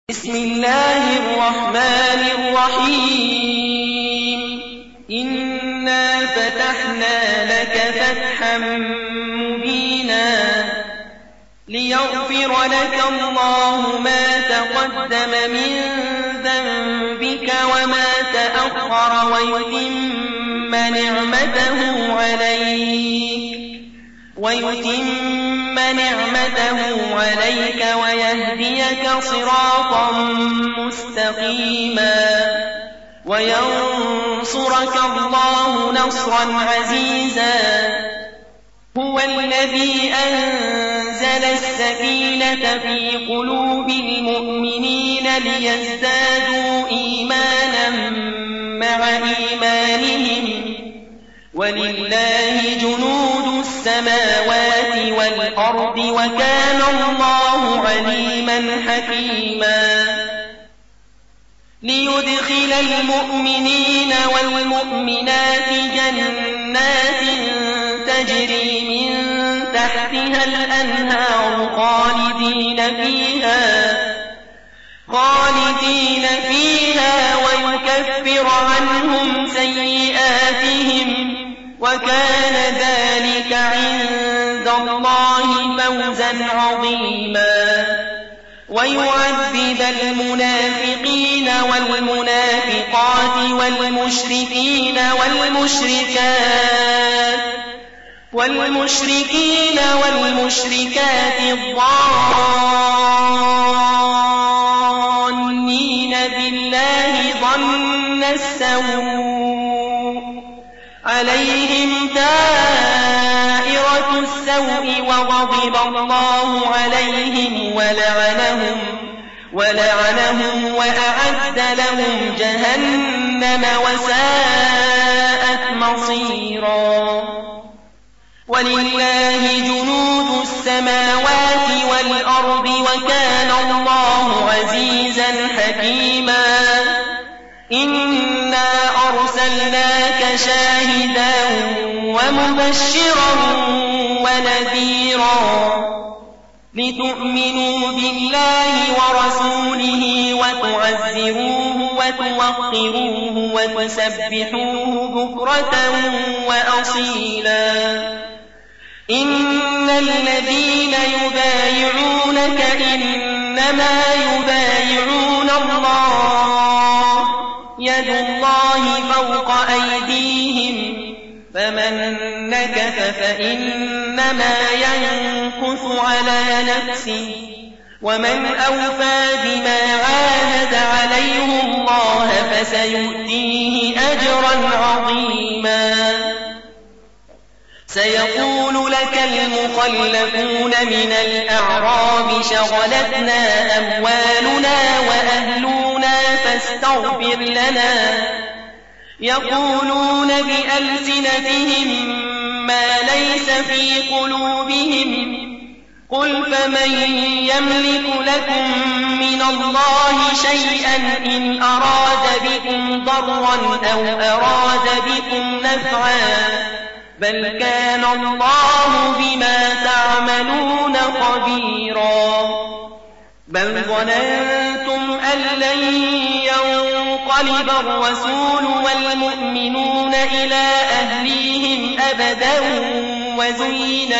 بسم الله الرحمن الرحيم إنا فتحنا لك فتحا مبينا ليغفر لك الله ما تقدم من ذنبك وما تأخر ويتم نعمته عليك ويهديك صراطا مستقيما وينصرك الله نصرا عزيزا هو الذي أنزل السكينة في قلوب المؤمنين ليزدادوا إيمانا مع إيمانهم ولله جنود السماوات والأرض وكان الله عليما حكيما ليدخل المؤمنين والمؤمنات جنات تجري من تحتها الأنهار خالدين فيها ويكفر عنهم سيئاتهم وكان ذلك عند الله فوزا عظيما ويعذب المنافقين والمنافقات والمشركين والمشركات الظانين بالله ظن السوء عليهم دائرة السوء وغضب الله عليهم ولعنهم وأعد لهم جهنم وساءت مصيرا ولله جنود السماوات والأرض وكان الله عزيزا حكيما إنا أرسلناك شاهدا ومبشرا ونذيرا لتؤمنوا بالله ورسوله وتعزروه وتوقروه وتسبحوه بكرة وأصيلا إن الذين يبايعونك إنما يبايعون الله يد الله فوق أيديهم فمن نكث فإنما ينكث على نفسه ومن أوفى بما عاهد عليه الله فسيؤتيه أجرا عظيما سيقول لك المخلفون من الأعراب شغلتنا أموالنا وأهلنا فاستغفر لنا يقولون بألسنتهم ما ليس في قلوبهم قل فمن يملك لكم من الله شيئا إن أراد بكم ضرا أو أراد بكم نفعا بل كان الله بما تعملون خبيرا بل ظننتم أن لن ينقلب الرسول والمؤمنون إلى أهليهم أبدا وزين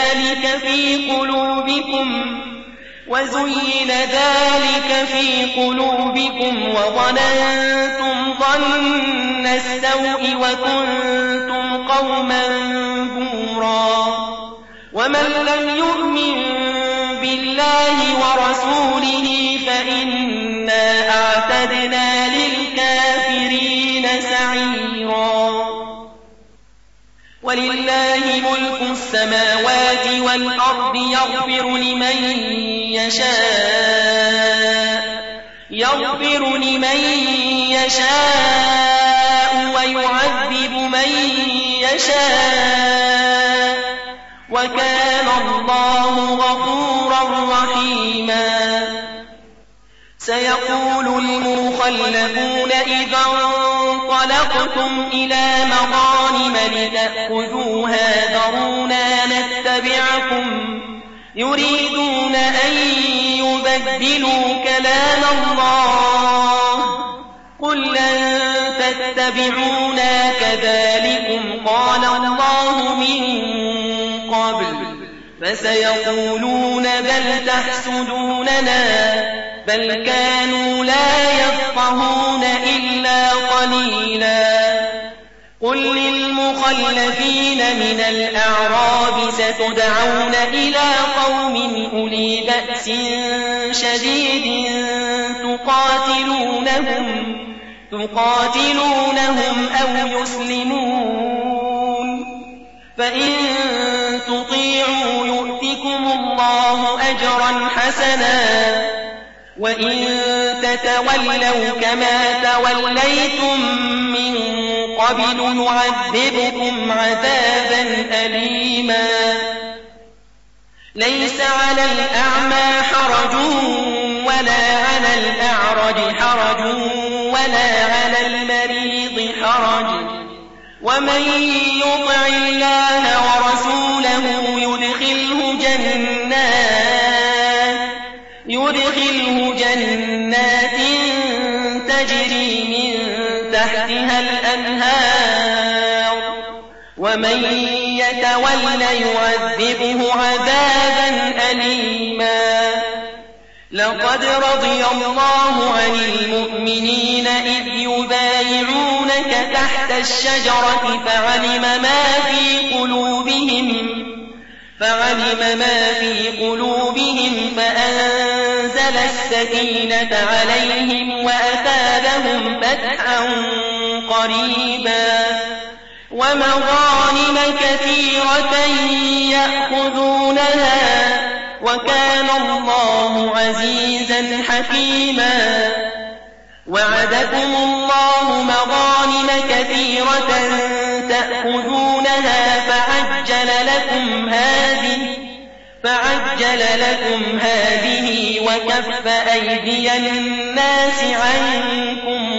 ذلك في قلوبكم وظننتم ظن السوء وكنتم قوما بورا ومن لم يؤمن بالله ورسوله فإنا أعتدنا للكافرين سعيرا ولله ملك السماوات والأرض يغفر لمن يشاء ويعذب من يشاء وكان الله غفورا رحيما سيقول المخلفون إذا انطلقتم إلى مغانم لتأخذوها ذرونا نتبعكم يريدون أن يبدلوا كلام الله قل لن تتبعونا كذلكم قال الله من قبل فسيقولون بل تحسدوننا بل كانوا لا يفقهون إلا قليلا قل للمخلفين من الأعراب ستدعون إلى قوم أولي بأس شديد تقاتلونهم أو يسلمون فإن تطيعوا يؤتكم الله أجرا حسنا وإن تتولوا كما توليتم من قبل نعذبكم عذابا أليما ليس على الأعمى حرج ولا على الأعرج حرج ولا على المريض حرج ومن يطع الله ورسوله يدخله جنات تجري من تحتها الأنهار ومن يتول يعذبه عذابا أليما لقد رضي الله عن المؤمنين إذ يبايعونك تحت الشجرة فعلم ما في قلوبهم فأنزل السكينة عليهم وأثابهم فتحا قريبا ومغانم كثيرة يأخذونها وكان الله عزيزا حكيما وعدكم الله مغانم كثيرة تأخذونها فعجل لكم هذه وكف أيدي الناس عنكم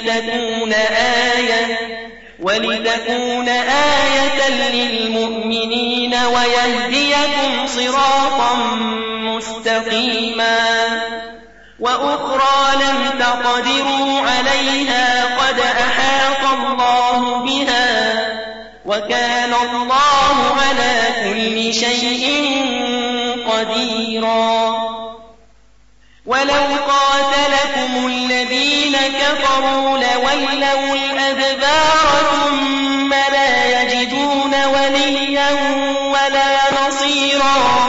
ولتكون آية للمؤمنين ويهديكم صراطا مستقيما وأخرى لم تقدروا عليها قد أحاط الله بها وكان الله على كل شيء قديرا ولو قاتلكم الذين كفروا لولوا الأدبار ثم لا يجدون وليا ولا نصيرا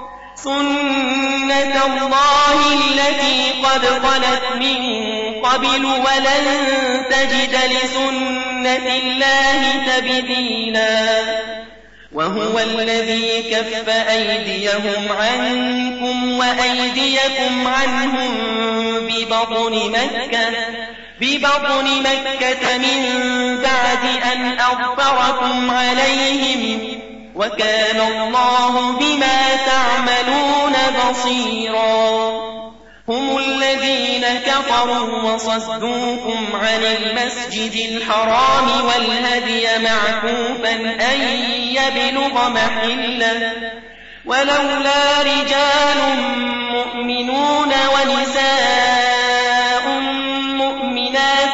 سنة الله التي قد خلت من قبل ولن تجد لسنة الله تبديلا وهو الذي كف أيديهم عنكم وأيديكم عنهم ببطن مكة من بعد أن أظفركم عليهم وكان الله بما تعملون بصيرا هم الذين كفروا وصدوكم عن المسجد الحرام والهدي معكوفا أن يبلغ محله ولولا رجال مؤمنون ونساء مؤمنات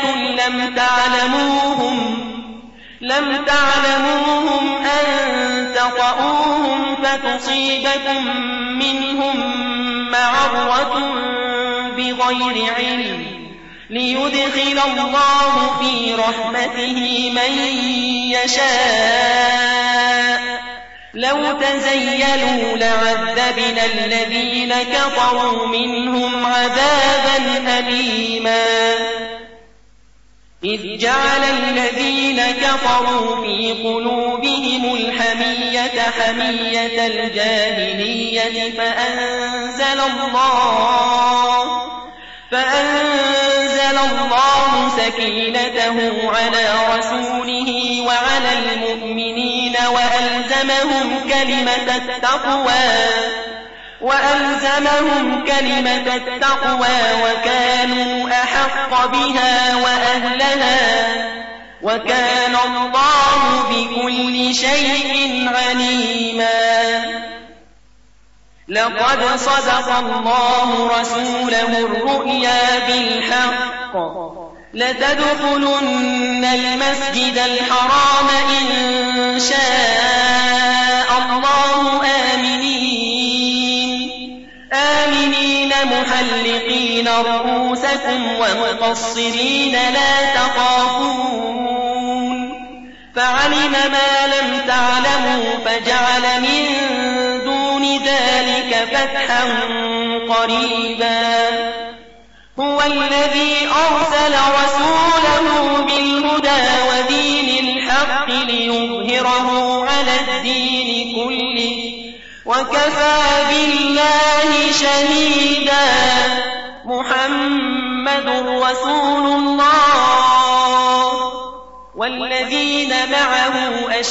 لم تعلموهم أن تطؤوهم فتصيبكم منهم معرة بغير علم ليدخل الله في رحمته من يشاء لو تزيلوا لعذبنا الذين كفروا منهم عذابا أليما إذ جعل الذين كفروا في قلوبهم الحمية حمية الجاهلية فأنزل الله سكينته على رسوله وعلى المؤمنين وألزمهم كلمة التقوى وكانوا أحق بها وأهلها وكان الله بكل شيء عليما لقد صدق الله رسوله الرؤيا بالحق لتدخلن المسجد الحرام إن شاء الله آمنين محلقين رؤوسكم ومقصرين لا تخافون فعلم ما لم تعلموا فجعل من دون ذلك فتحا قريبا هو الذي أرسل رسوله بالهدى ودين الحق ليظهره على الدين كله وكفى بالله شهيدا محمد رسول الله والذين معه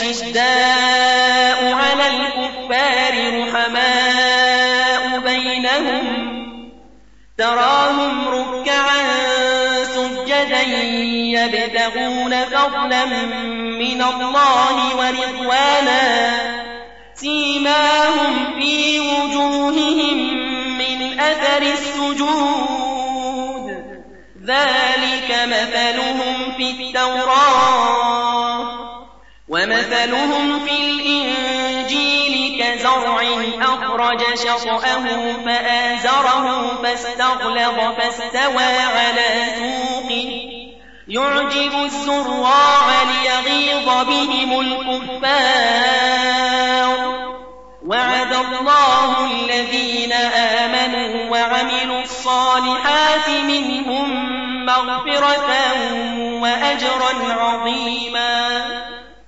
أشداء على الكفار رحماء بينهم تراهم ركعا سجدا يبتغون فضلا من الله ورضوانا سيماهم في وجوههم من أثر السجود ذلك مثلهم في التوراة ومثلهم في الإنجيل كزرع أخرج شطأه فآزره فاستغلظ فاستوى على سوقه يعجب الزراع ليغيظ بهم الكفار وعد الله الذين آمنوا وعملوا الصالحات منهم مغفرة وأجرا عظيما